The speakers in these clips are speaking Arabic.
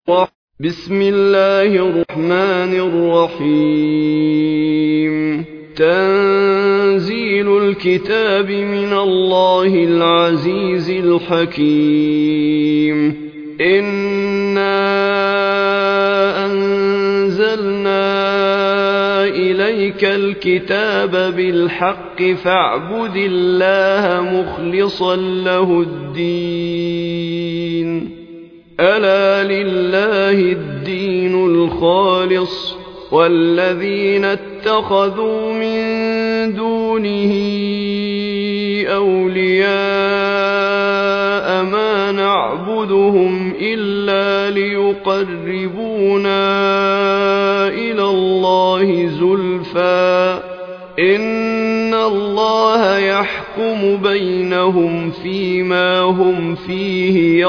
بسم الله الرحمن الرحيم. تنزيل الكتاب من الله العزيز الحكيم. إنا أنزلنا إليك الكتاب بالحق فاعبد الله مخلصا له الدين. ألا لله الدين الخالص والذين اتخذوا من دونه أولياء ما نعبدهم إلا ليقربونا إلى الله زلفى إن الله يحكم بينهم فيما هم فيه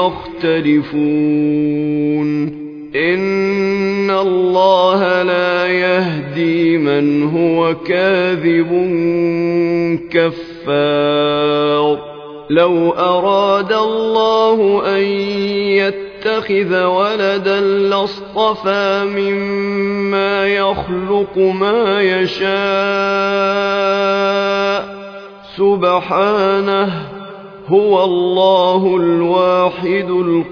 يختلفون. إن الله لا يهدي من هو كاذب كفار. لو أراد الله أن يتخذ ولدا لاصطفى مما يخلق ما يشاء سبحانه هو الله الواحد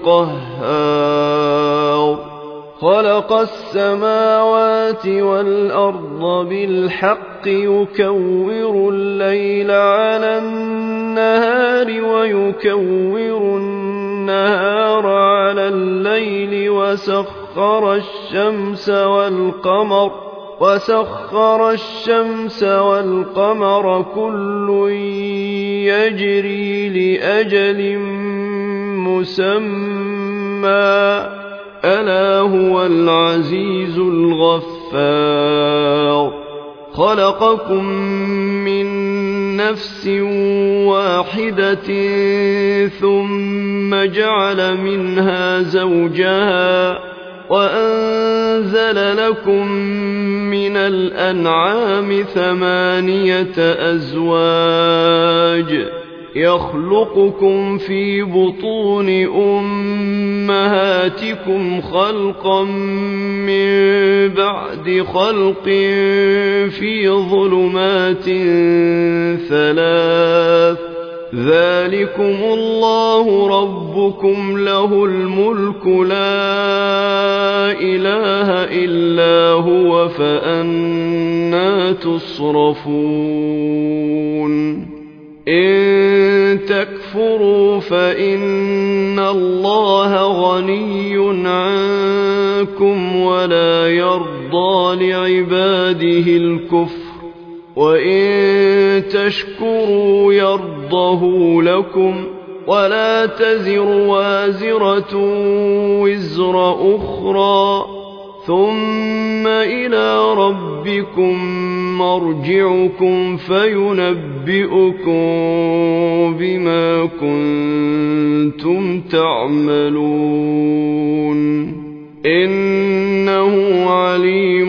القهار. خلق السماوات والأرض بالحق يكور الليل على النهار ويكور النهار على الليل وسخر الشمس والقمر كل يجري لأجل مسمى ألا هو العزيز الغفار. خلقكم من نفس واحدة ثم جعل منها زوجها وأنزل لكم من الأنعام 8 أزواج يخلقكم في بطون أمهاتكم خلقا من بعد خلق في ظلمات 3 ذلكم الله ربكم له الملك لا إله إلا هو فأنى تصرفون. إن تكفروا فإن الله غني عنكم ولا يرضى لعباده الكفر وإن تشكروا يرضه لكم ولا تزر وازرة وزر أخرى ثم إلى ربكم مرجعكم فينبئكم بما كنتم تعملون. إنه عليم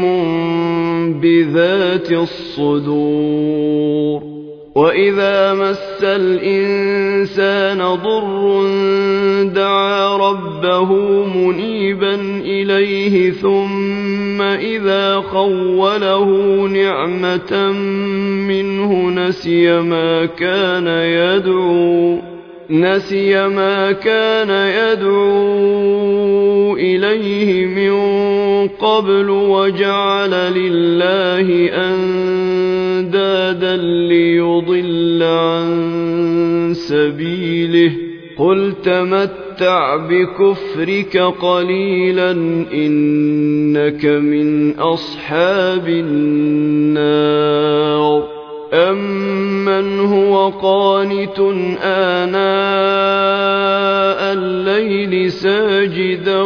بذات الصدور. وإذا مس الإنسان ضر دعا ربه منيبا إليه ثم إذا خوله نعمة منه نسي ما كان يدعو إليه من قبل وجعل لله أندادا ليضل عن سبيله. قل تمتع بكفرك قليلا إنك من أصحاب النار. أمن هو قانت آناء الليل ساجدا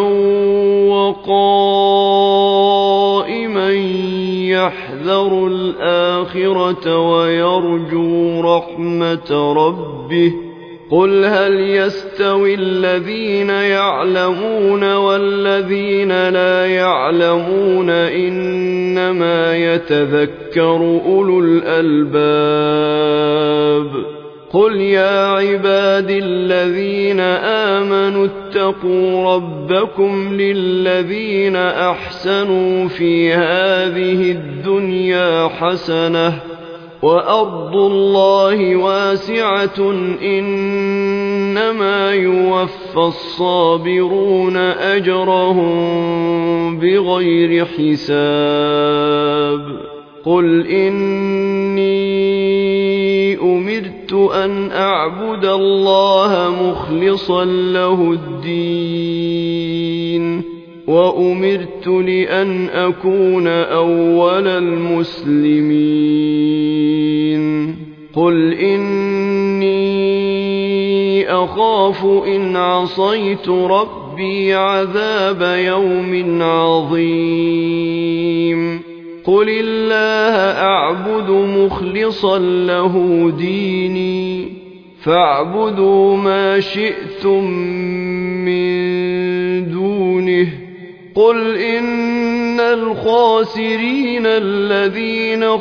وقائما يحذر الآخرة ويرجو رحمة ربه. قل هل يستوي الذين يعلمون والذين لا يعلمون إنما يتذكر أولو الألباب. قل يا عبادي الذين آمنوا اتقوا ربكم للذين أحسنوا في هذه الدنيا حسنة وأرض الله واسعة إنما يوفى الصابرون أجرهم بغير حساب قل إني أمرت أن أعبد الله مخلصا له الدين وأمرت لأن أكون أول المسلمين قل إني أخاف إن عصيت ربي عذاب يوم عظيم قل الله أعبد مخلصا له ديني فاعبدوا ما شئتم من دونه قل إن الخاسرين الذين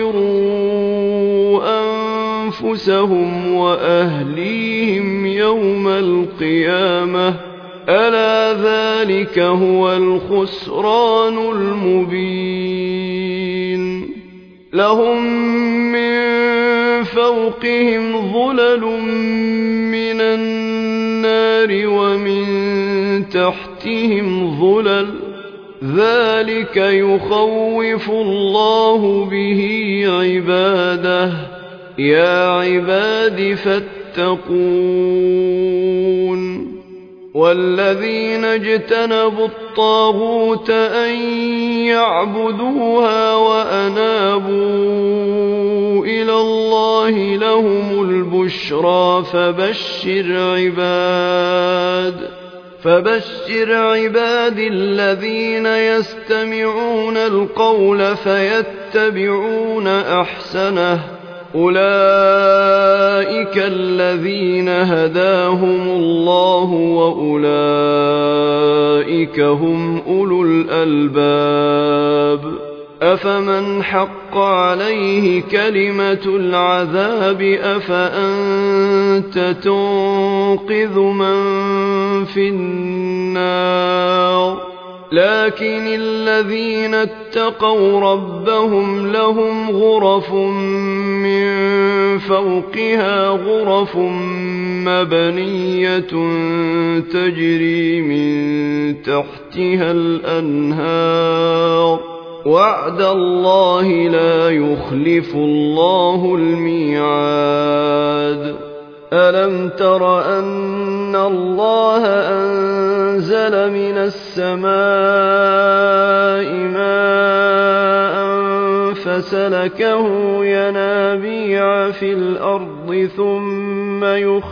خسروا أنفسهم وأهليهم يوم القيامة ألا ذلك هو الخسران المبين لهم من فوقهم ظلل من النار ومن تحتهم ظلل ذلك يخوف الله به عباده يا عباد فاتقون والذين اجتنبوا الطاغوت أن يعبدوها وأنابوا إلى الله لهم البشرى فبشر عباد الذين يستمعون القول فيتبعون أحسنه أولئك الذين هداهم الله وأولئك هم أولو الألباب أفمن حق عليه كلمة العذاب أفأنت تنقذ من في النار لكن الذين اتقوا ربهم لهم غرف من فوقها غرف مبنية تجري من تحتها الأنهار وعد الله لا يخلف الله الميعاد ألم تر أن الله أنزل من السماء ماء فسلكه ينابيع في الأرض ثم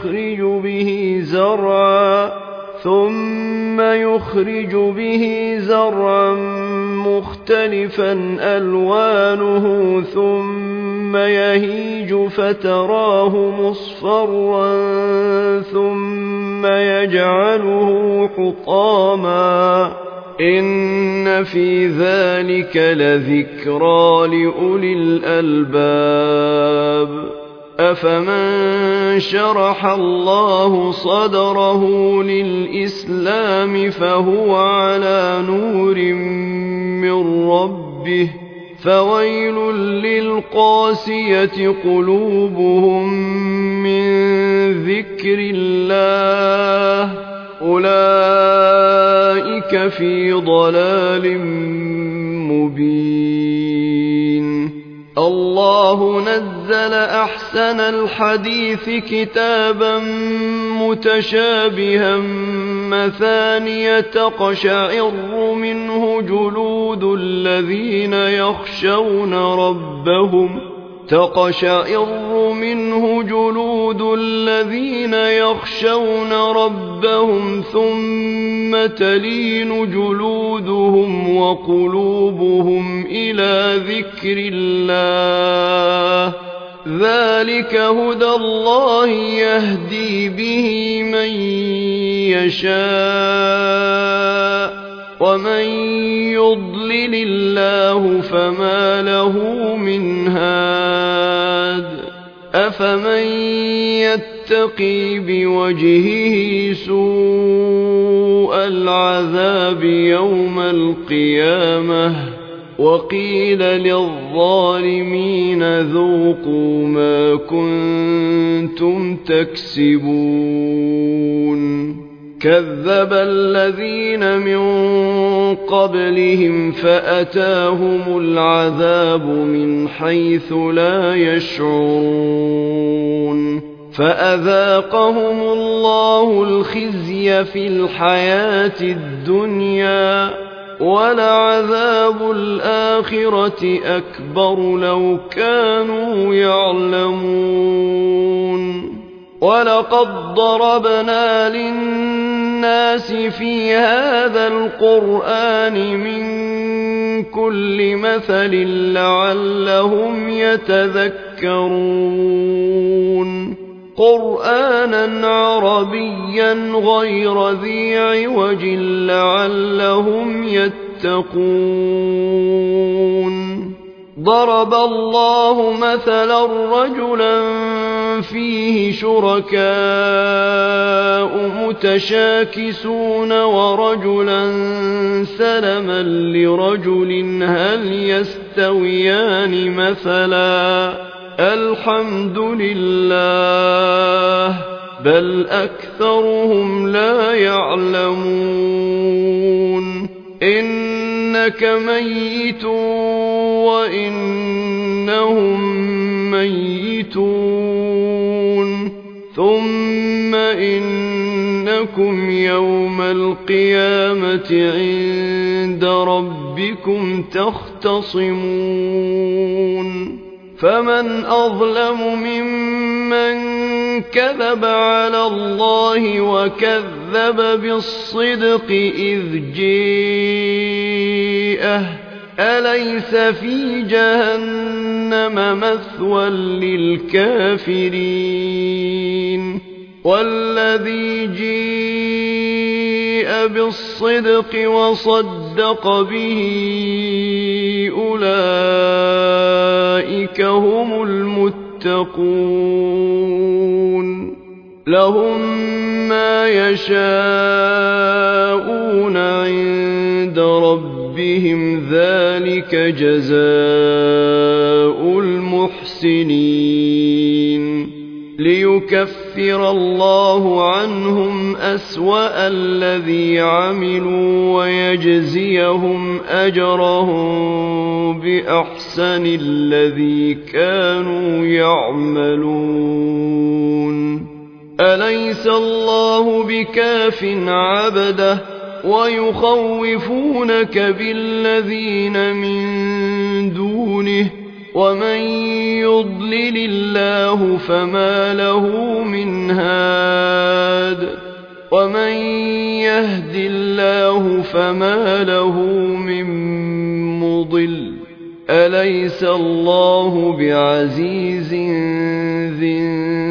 يخرج به زرعا مختلفا ألوانه ثم يهيج فتراه مصفرا ثم يجعله حطاما إن في ذلك لذكرى لأولي الألباب أفمن شرح الله صدره للإسلام فهو على نور من ربه فويل للقاسية قلوبهم من ذكر الله أولئك في ضلال مبين الله نزل أحسن الحديث كتابا متشابها مثانية تقشعر منه جلود الذين يخشون ربهم ثم تلين جلودهم وقلوبهم إلى ذكر الله ذلك هدى الله يهدي به من يشاء ومن يضلل الله فما له من هاد أفمن يتقي بوجهه سوء العذاب يوم القيامة وقيل للظالمين ذوقوا ما كنتم تكسبون كذب الذين من قبلهم فأتاهم العذاب من حيث لا يشعرون فأذاقهم الله الخزي في الحياة الدنيا ولعذاب الآخرة أكبر لو كانوا يعلمون ولقد ضربنا للناس في هذا القرآن من كل مثل لعلهم يتذكرون قرآنا عربيا غير ذي عوج لعلهم يتقون ضرب الله مثلا رجلا فيه شركاء متشاكسون ورجلا سلما لرجل هل يستويان مثلا الحمد لله بل أكثرهم لا يعلمون إنك ميت وإنهم ميتون ثم إنكم يوم القيامة عند ربكم تختصمون فمن أظلم ممن كذب على الله وكذب بالصدق إذ جاءه أليس في جهنم مثوى للكافرين والذي جاء بالصدق وصدق به أولئك هم المتقون لهم ما يشاءون عند ربهم ذلك جزاء المحسنين ليكفر الله عنهم أسوأ الذي عملوا ويجزيهم أجرهم بأحسن الذي كانوا يعملون أليس الله بكاف عبده ويخوفونك بالذين من دونه ومن يضلل الله فما له من هاد ومن يهد الله فما له من مضل أليس الله بعزيز ذي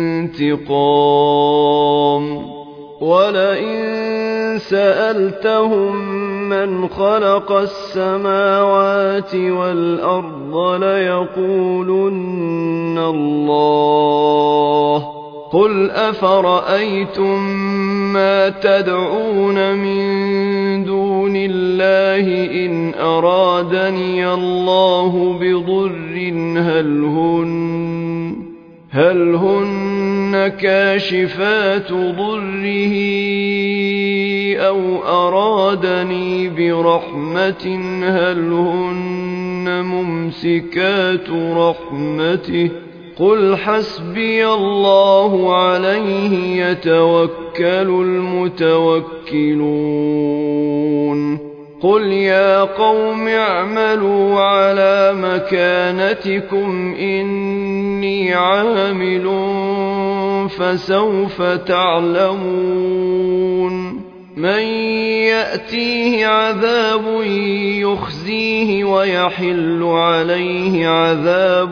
انتقام ولئن سألتهم من خلق السماوات والأرض ليقولن الله قل أفرأيتم ما تدعون من دون الله إن أرادني الله بضر هل هن كاشفات ضره أو أرادني برحمة هل هن ممسكات رحمته قل حسبي الله عليه يتوكل المتوكلون قل يا قوم اعملوا على مكانتكم إني عامل فسوف تعلمون من يأتيه عذاب يخزيه ويحل عليه عذاب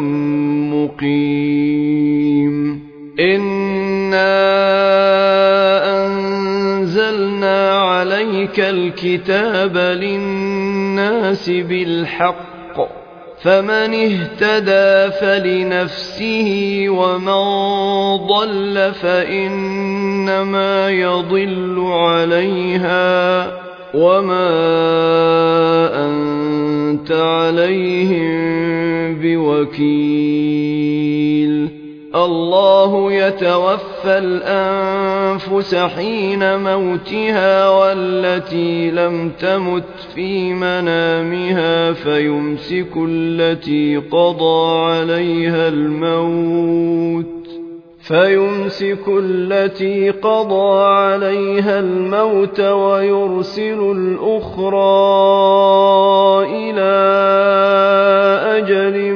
مقيم إنا أنزلنا عليك الكتاب للناس بالحق فمن اهتدى فلنفسه ومن ضل فإنما يضل عليها وما أنت عليهم بوكيل. الله يتوفى الأنفس حين موتها والتي لم تمت في منامها فيمسك التي قضى عليها الموت ويرسل الأخرى إلى أجل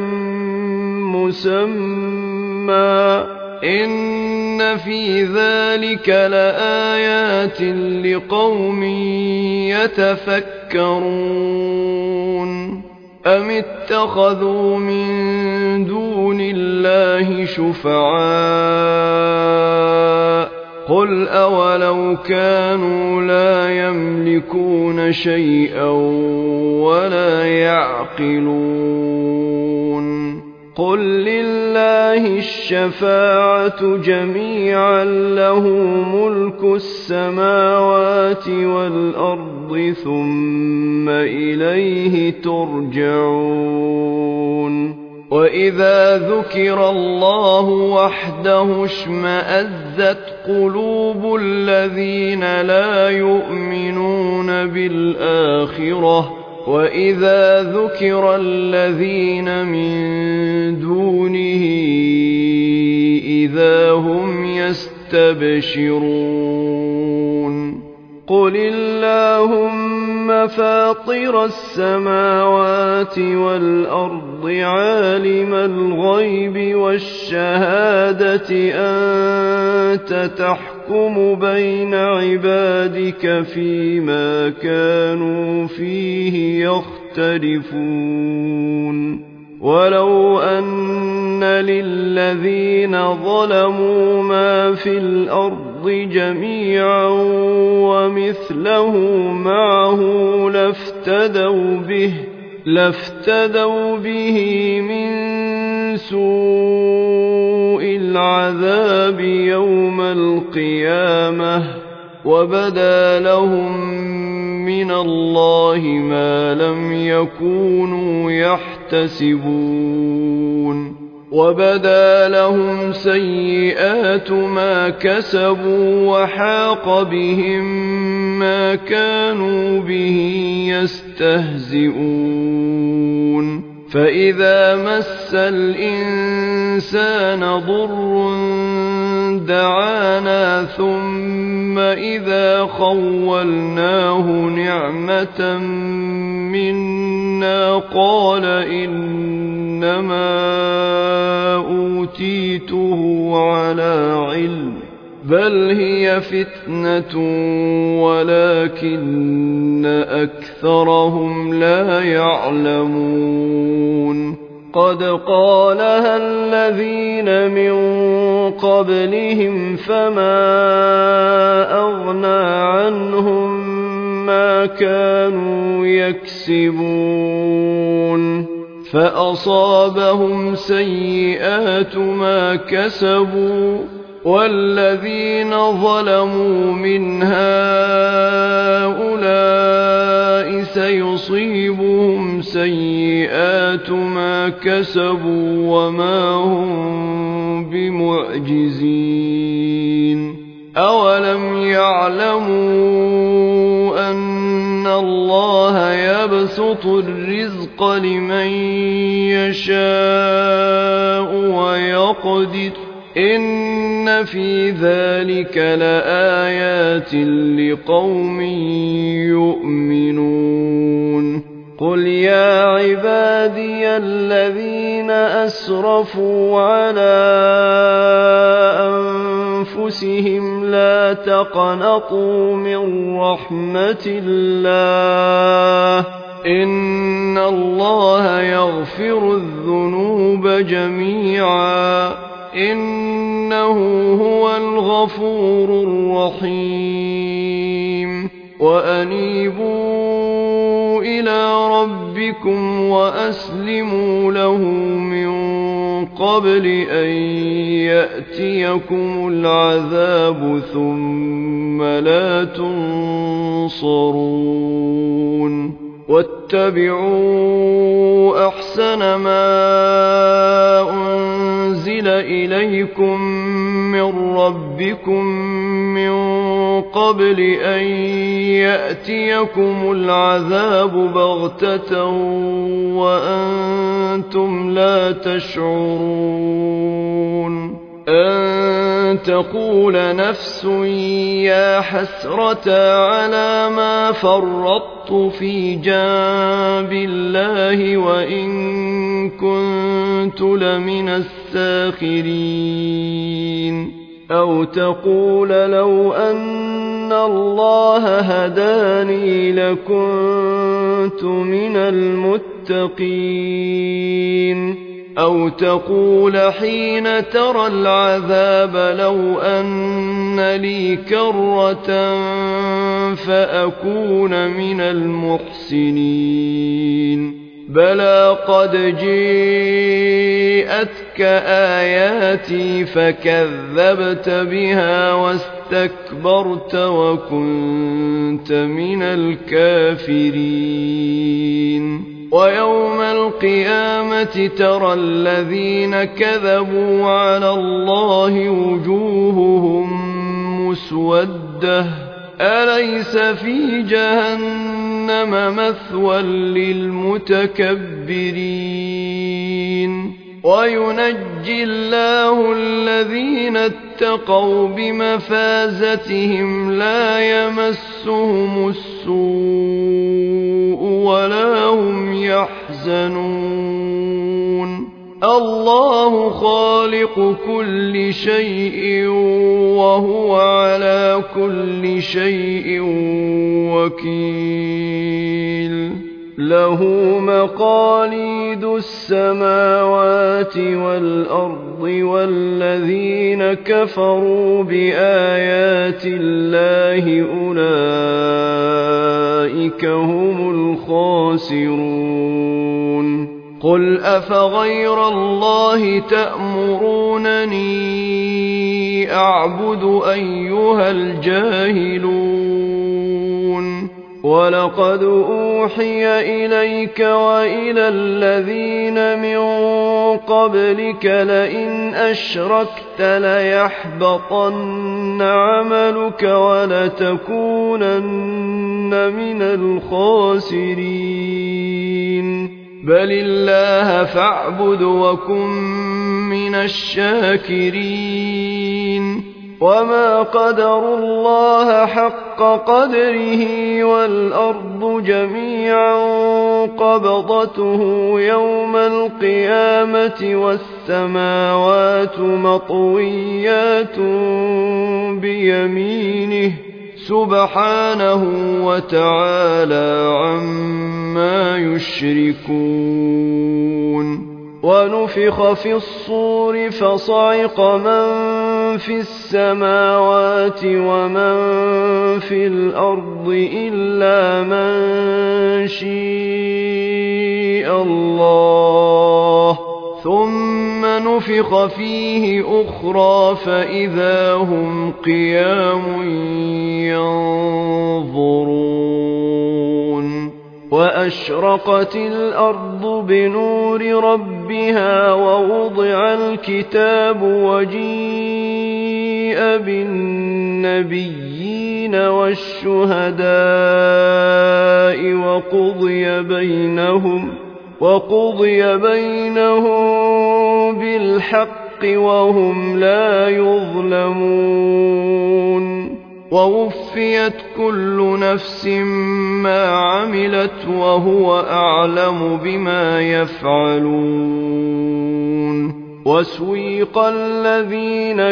مسمى إن في ذلك لآيات لقوم يتفكرون. أم اتخذوا من دون الله شفعاء قل أولو كانوا لا يملكون شيئا ولا يعقلون. قل لله الشفاعة جميعا له ملك السماوات والأرض ثم إليه ترجعون. وإذا ذكر الله وحده اشمأزت قلوب الذين لا يؤمنون بالآخرة وإذا ذكر الذين من دونه إذا هم يستبشرون. قل اللهم فاطر السماوات والأرض عالم الغيب والشهادة أنت تحكم بين عبادك فيما كانوا فيه يختلفون. ولو أن للذين ظلموا ما في الأرض جميعا ومثله معه لافتدوا به من سوء العذاب يوم القيامة وبدا لهم من الله ما لم يكونوا يحتسبون. وبدا لهم سيئات ما كسبوا وحاق بهم ما كانوا به يستهزئون. فإذا مس الإنسان ضر دعانا ثم إذا خولناه نعمة منا قال إنما أوتيته على علم بل هي فتنة ولكن أكثرهم لا يعلمون. قد قالها الذين من قبلهم فما أغنى عنهم ما كانوا يكسبون فأصابهم سيئات ما كسبوا والذين ظلموا من هؤلاء سيصيبهم سيئات ما كسبوا وما هم بمعجزين. أولم يعلموا أن الله يبسط الرزق لمن يشاء ويقدر إن في ذلك لآيات لقوم يؤمنون. قل يا عبادي الذين أسرفوا على أنفسهم لا تقنطوا من رحمة الله إن الله يغفر الذنوب جميعا إنه هو الغفور الرحيم. وأنيبوا إلى ربكم وأسلموا له من قبل أن يأتيكم العذاب ثم لا تنصرون واتبعوا أحسن ما أنزل إليكم من ربكم من قبل أن يأتيكم العذاب بغتة وأنتم لا تشعرون أن تقول نفس يا حسرة على ما فرطت في جنب الله وإن كنت لمن الساخرين أو تقول لو أن الله هداني لكنت من المتقين أو تقول حين ترى العذاب لو أن لي كرة فأكون من المحسنين بلى قد جاءتك آياتي فكذبت بها واستكبرت وكنت من الكافرين ويوم القيامة ترى الذين كذبوا على الله وجوههم مسودة أليس في جهنم مثوى للمتكبرين وينجي الله الذين اتقوا بمفازتهم لا يمسهم السوء ولا هم يحزنون الله خالق كل شيء وهو على كل شيء وكيل له مقاليد السماوات والأرض والذين كفروا بآيات الله أولئك هم الخاسرون قل أفغير الله تأمرونني أعبد أيها الجاهلون ولقد أوحي إليك وإلى الذين من قبلك لئن أشركت ليحبطن عملك ولتكونن من الخاسرين بل الله فاعبد وكن من الشاكرين وما قدروا الله حق قدره والأرض جميعا قبضته يوم القيامة والسماوات مطويات بيمينه سبحانه وتعالى عما يشركون ونفخ في الصور فصعق من في السماوات ومن في الأرض إلا من شاء الله ثم نفخ فيه أخرى فإذا هم قيام ينظرون وأشرقت الأرض بنور ربها ووضع الكتاب وجيء بالنبيين والشهداء وقضي بينهم بالحق وهم لا يظلمون ووفيت كل نفس ما عملت وهو أعلم بما يفعلون وسويق الذين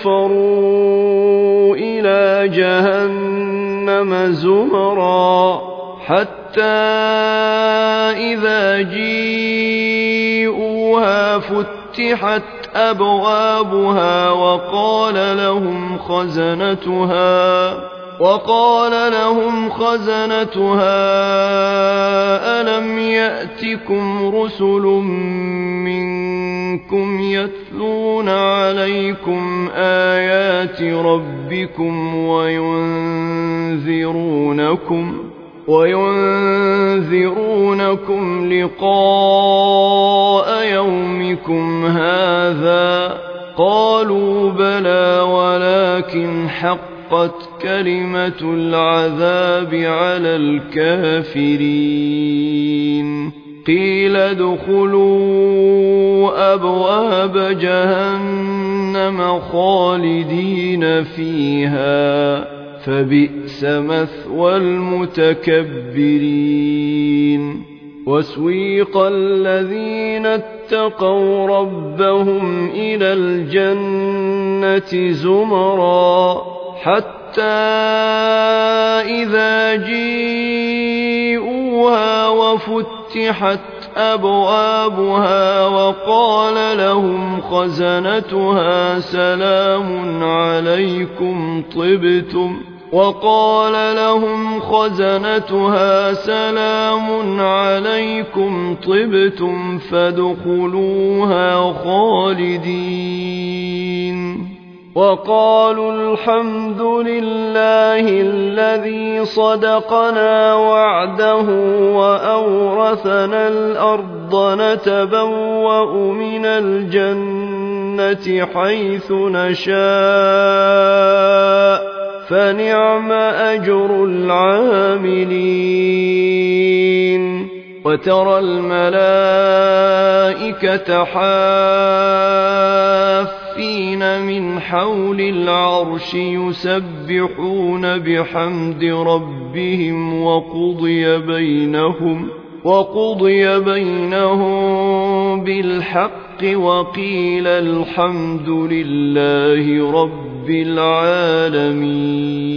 كفروا إلى جهنم زمرا حتى إذا جيءوها فتحت أبوابها وقال لهم خزنتها ألم يأتكم رسل منكم يتلون عليكم آيات ربكم وينذرونكم لقاء يومكم هذا قالوا بلى ولكن حقت كلمة العذاب على الكافرين قيل ادخلوا أبواب جهنم خالدين فيها فبئس مثوى المتكبرين وسويق الذين اتقوا ربهم إلى الجنة زمرا حتى إذا جيءوها وفتحت أبوابها وقال لهم خزنتها سلام عليكم طبتم فادخلوها خالدين وقالوا الحمد لله الذي صدقنا وعده وأورثنا الأرض نتبوأ من الجنة حيث نشاء فنعم أجر العاملين وترى الملائكة حافين من حول العرش يسبحون بحمد ربهم وقضي بينهم بالحق وقيل الحمد لله رب العالمين